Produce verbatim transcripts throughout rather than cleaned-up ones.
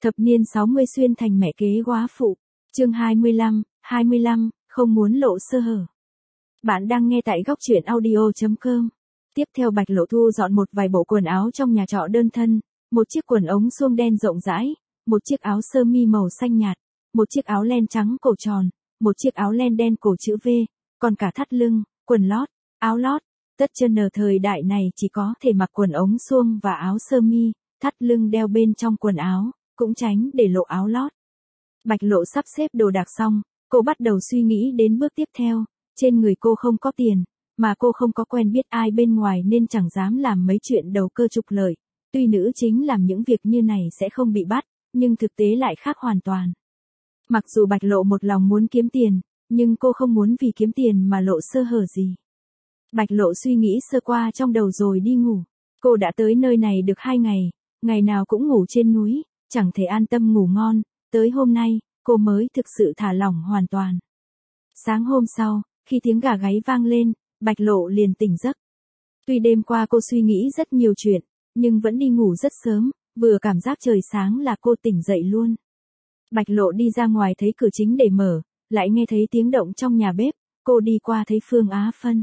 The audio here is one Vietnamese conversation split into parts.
Thập niên sáu mươi xuyên thành mẹ kế góa phụ. Chương hai mươi lăm, hai mươi lăm, không muốn lộ sơ hở. Bạn đang nghe tại góc truyện audio chấm com. Tiếp theo Bạch Lộ thu dọn một vài bộ quần áo trong nhà trọ đơn thân, một chiếc quần ống suông đen rộng rãi, một chiếc áo sơ mi màu xanh nhạt, một chiếc áo len trắng cổ tròn, một chiếc áo len đen cổ chữ V, còn cả thắt lưng, quần lót, áo lót. Tất chân ở thời đại này chỉ có thể mặc quần ống suông và áo sơ mi, thắt lưng đeo bên trong quần áo, cũng tránh để lộ áo lót. Bạch Lộ sắp xếp đồ đạc xong, cô bắt đầu suy nghĩ đến bước tiếp theo. Trên người cô không có tiền, mà cô không có quen biết ai bên ngoài nên chẳng dám làm mấy chuyện đầu cơ trục lợi. Tuy nữ chính làm những việc như này sẽ không bị bắt, nhưng thực tế lại khác hoàn toàn. Mặc dù Bạch Lộ một lòng muốn kiếm tiền, nhưng cô không muốn vì kiếm tiền mà lộ sơ hở gì. Bạch Lộ suy nghĩ sơ qua trong đầu rồi đi ngủ. Cô đã tới nơi này được hai ngày, ngày nào cũng ngủ trên núi, chẳng thể an tâm ngủ ngon. Tới hôm nay, cô mới thực sự thả lỏng hoàn toàn. Sáng hôm sau, khi tiếng gà gáy vang lên, Bạch Lộ liền tỉnh giấc. Tuy đêm qua cô suy nghĩ rất nhiều chuyện, nhưng vẫn đi ngủ rất sớm, vừa cảm giác trời sáng là cô tỉnh dậy luôn. Bạch Lộ đi ra ngoài thấy cửa chính để mở, lại nghe thấy tiếng động trong nhà bếp, cô đi qua thấy Phương Á Phân.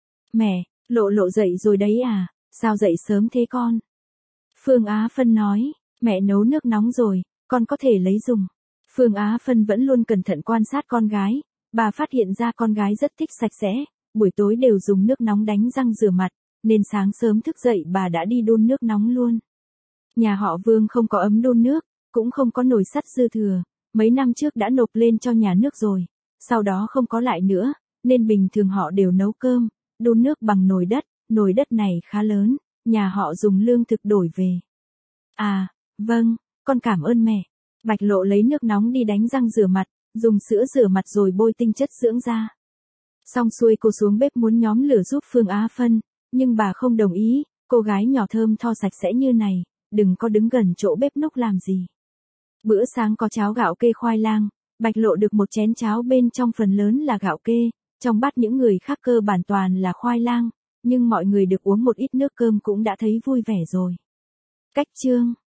Mẹ, Lộ Lộ dậy rồi đấy à, sao dậy sớm thế con? Phương Á Phân nói, mẹ nấu nước nóng rồi, con có thể lấy dùng. Phương Á Phân vẫn luôn cẩn thận quan sát con gái, bà phát hiện ra con gái rất thích sạch sẽ, buổi tối đều dùng nước nóng đánh răng rửa mặt, nên sáng sớm thức dậy bà đã đi đun nước nóng luôn. Nhà họ Vương không có ấm đun nước, cũng không có nồi sắt dư thừa, mấy năm trước đã nộp lên cho nhà nước rồi, sau đó không có lại nữa, nên bình thường họ đều nấu cơm, đun nước bằng nồi đất, nồi đất này khá lớn, nhà họ dùng lương thực đổi về. À, vâng, con cảm ơn mẹ. Bạch Lộ lấy nước nóng đi đánh răng rửa mặt, dùng sữa rửa mặt rồi bôi tinh chất dưỡng da. Xong xuôi cô xuống bếp muốn nhóm lửa giúp Phương Á Phân, nhưng bà không đồng ý, cô gái nhỏ thơm tho sạch sẽ như này, đừng có đứng gần chỗ bếp núc làm gì. Bữa sáng có cháo gạo kê khoai lang, Bạch Lộ được một chén cháo bên trong phần lớn là gạo kê, trong bát những người khác cơ bản toàn là khoai lang, nhưng mọi người được uống một ít nước cơm cũng đã thấy vui vẻ rồi. Cách chương